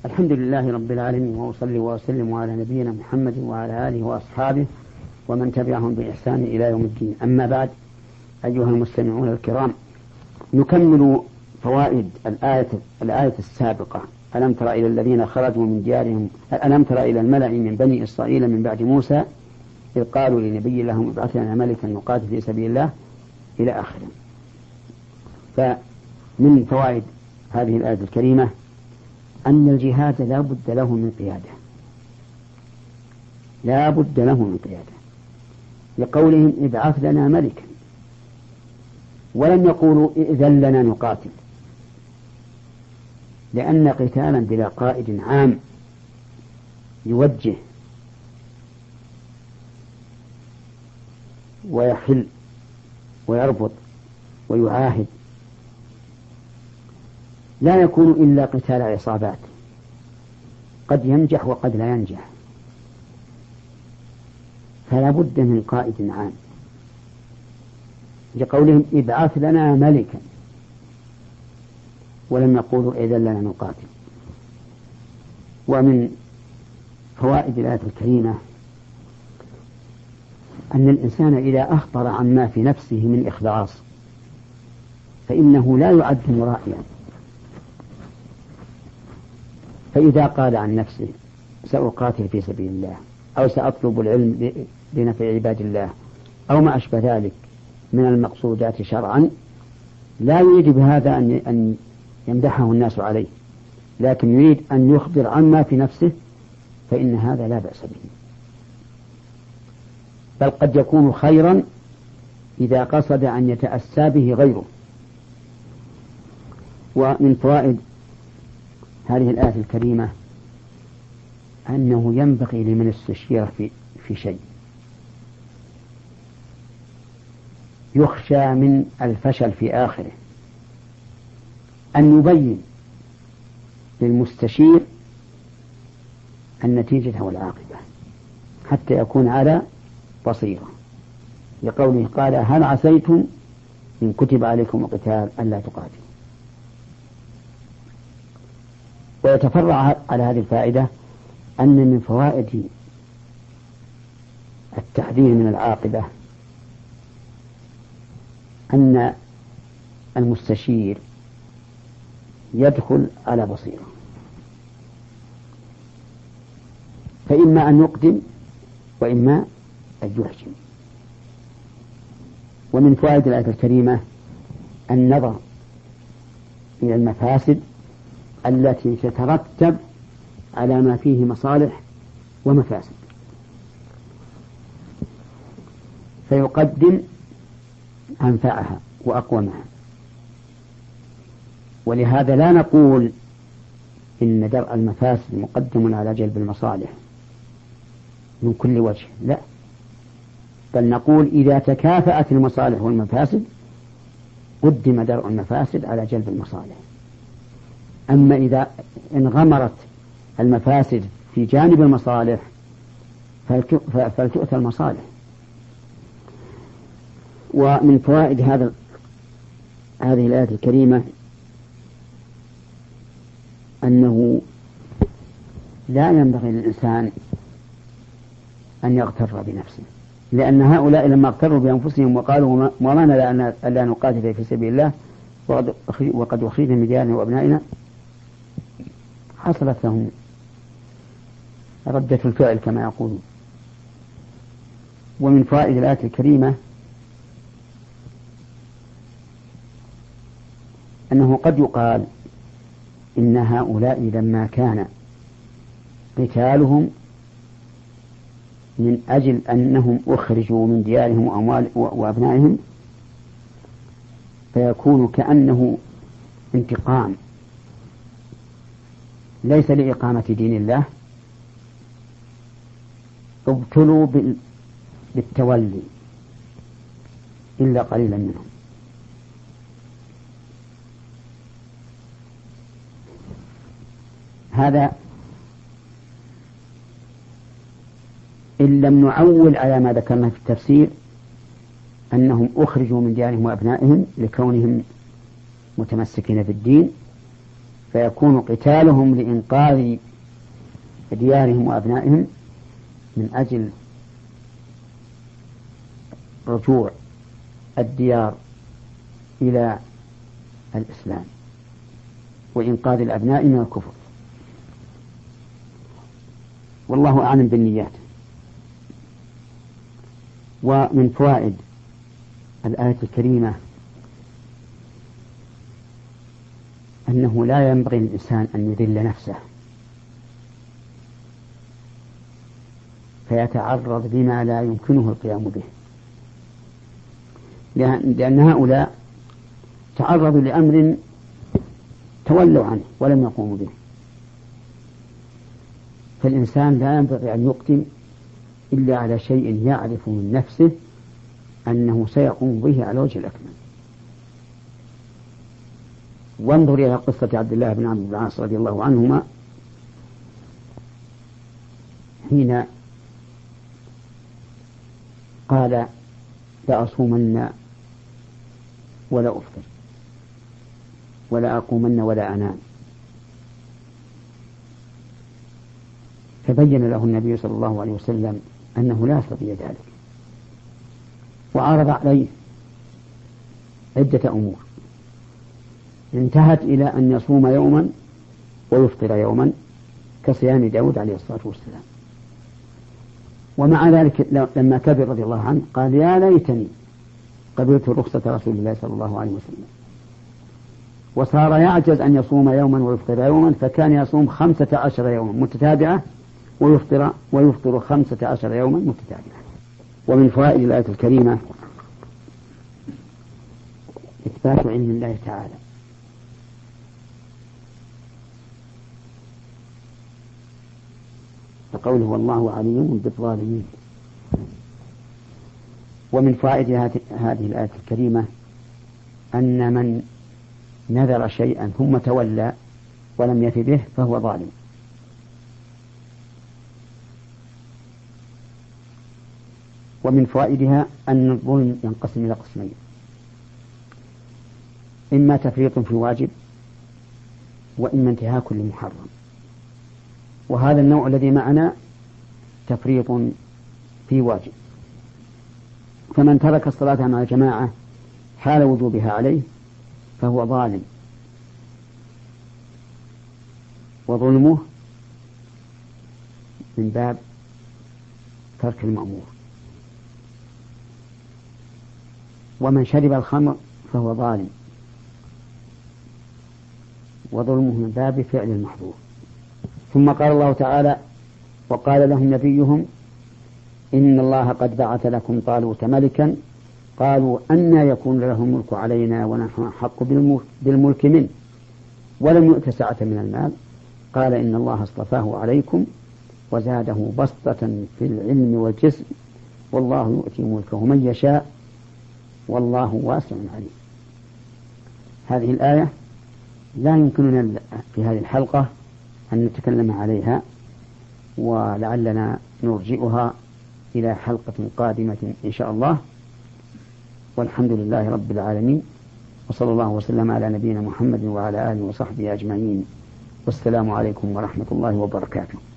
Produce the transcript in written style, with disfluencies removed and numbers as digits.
الحمد لله رب العالمين، وأصلي وأسلم على نبينا محمد وعلى آله وأصحابه ومن تبعهم بإحسان إلى يوم الدين. أما بعد، أيها المستمعون الكرام، نكمل فوائد الآية السابقة. ألم تر إلى الذين خرجوا من ديارهم، ألم تر إلى الملأ من بني إسرائيل من بعد موسى إذ قالوا لنبي لهم ابعث لنا ملكا نقاتل في سبيل الله إلى آخره. فمن فوائد هذه الآية الكريمة أن الجهاد لا بد له من قيادة، لا بد له من قيادة، لقولهم ابعث لنا ملكا، ولم يقولوا إذن لنا نقاتل، لأن قتالا بلا قائد عام يوجه ويحل ويربط ويعاهد لا يكون إلا قتال عصابات، قد ينجح وقد لا ينجح، فلا بد من قائد عام، لقولهم ابعث لنا ملكا، ولم يقولوا إذن لنا نقاتل. ومن فوائد الآية الكريمة أن الإنسان إذا أخبر عما في نفسه من إخلاص فإنه لا يعد مرائيا. فإذا قال عن نفسه سأقاتل في سبيل الله، أو سأطلب العلم لنفع عباد الله، أو ما أشبه ذلك من المقصودات شرعا، لا يريد بهذا أن يمدحه الناس عليه، لكن يريد أن يخبر عما في نفسه، فإن هذا لا بأس به، بل قد يكون خيرا إذا قصد أن يتأسى به غيره. ومن فوائد هذه الآية الكريمة أنه ينبغي لمن استشير في شيء يخشى من الفشل في آخره أن يبين للمستشير النتيجة والعاقبة حتى يكون على بصيرة، لقوله قال هل عسيتم إن كتب عليكم القتال ألا تقاتلوا. ويتفرع على هذه الفائدة أن من فوائد التحذير من العاقبة أن المستشير يدخل على بصيرة، فإما أن يقدم وإما أن يحجم. ومن فوائد الآية الكريمة النظر إلى المفاسد التي تترتب على ما فيه مصالح ومفاسد، فيقدم أنفعها وأقومها. ولهذا لا نقول إن درء المفاسد مقدم على جلب المصالح من كل وجه، لا، بل نقول إذا تكافأت المصالح والمفاسد قدم درء المفاسد على جلب المصالح. أما إذا انغمرت المفاسد في جانب المصالح فلتؤتى المصالح. ومن فوائد هذه الآية الكريمة أنه لا ينبغي للإنسان أن يغتر بنفسه، لأن هؤلاء لما اغتروا بأنفسهم وقالوا وما لنا ألا نقاتل في سبيل الله وقد أخرجنا من ديارنا وأبنائنا، حصلت لهم ردة الفعل كما يقولون. ومن فوائد الآية الكريمة أنه قد يقال إن هؤلاء لما كان قتالهم من أجل أنهم أخرجوا من ديارهم وأبنائهم فيكون كأنه انتقام ليس لإقامة دين الله، ابتلوا بالتولي إلا قليلا منهم. هذا إن لم نعول على ما ذكرنا في التفسير أنهم أخرجوا من ديارهم وأبنائهم لكونهم متمسكين في الدين، فيكون قتالهم لإنقاذ ديارهم وأبنائهم من أجل رجوع الديار إلى الإسلام وإنقاذ الأبناء من الكفر. والله أعلم بالنيات. ومن فوائد الآية الكريمة أنه لا ينبغي للإنسان أن يذل نفسه فيتعرض بما لا يمكنه القيام به، لأن هؤلاء تعرضوا لأمر تولوا عنه ولم يقوموا به. فالإنسان لا ينبغي أن يقدم إلا على شيء يعرف من نفسه أنه سيقوم به على وجه الأكمل. وانظر إلى قصة عبد الله بن عمرو بن العاص رضي الله عنهما حين قال لأصومن ولا أفطر ولا أقومن ولا أنام، فبين له النبي صلى الله عليه وسلم أنه لا يستطيع ذلك، وعرض عليه عدة أمور انتهت إلى أن يصوم يوما ويفطر يوما كصيام داود عليه الصلاة والسلام. ومع ذلك لما كبر رضي الله عنه قال يا ليتني قبلت رخصة رسول الله صلى الله عليه وسلم، وصار يعجز أن يصوم يوما ويفطر يوما، فكان يصوم 15 يوما متتابعة ويفطر 15 يوما متتابعة. ومن فوائد الآية الكريمة إثبات علم الله تعالى، فقوله والله عليم بالظالمين. ومن فوائد هذه الآية الكريمة أن من نذر شيئا ثم تولى ولم يف به فهو ظالم. ومن فوائدها أن الظلم ينقسم إلى قسمين: إما تفريط في واجب وإما انتهاك لمحرم. وهذا النوع الذي معنا تفريط في واجب، فمن ترك الصلاة مع الجماعة حال وجوبها عليه فهو ظالم، وظلمه من باب ترك المأمور. ومن شرب الخمر فهو ظالم، وظلمه من باب فعل المحظور. ثم قال الله تعالى: وقال لهم نبيهم إن الله قد بعث لكم طالوت ملكا قالوا أنى يكون له الملك علينا ونحن أحق بالملك منه ولم يؤت سعة من المال قال إن الله اصطفاه عليكم وزاده بسطة في العلم والجسم والله يؤتي ملكه من يشاء والله واسع عليم. هذه الآية لا يمكننا في هذه الحلقة أن نتكلم عليها، ولعلنا نرجئها إلى حلقة قادمة إن شاء الله. والحمد لله رب العالمين، وصلى الله وسلم على نبينا محمد وعلى آله وصحبه أجمعين، والسلام عليكم ورحمة الله وبركاته.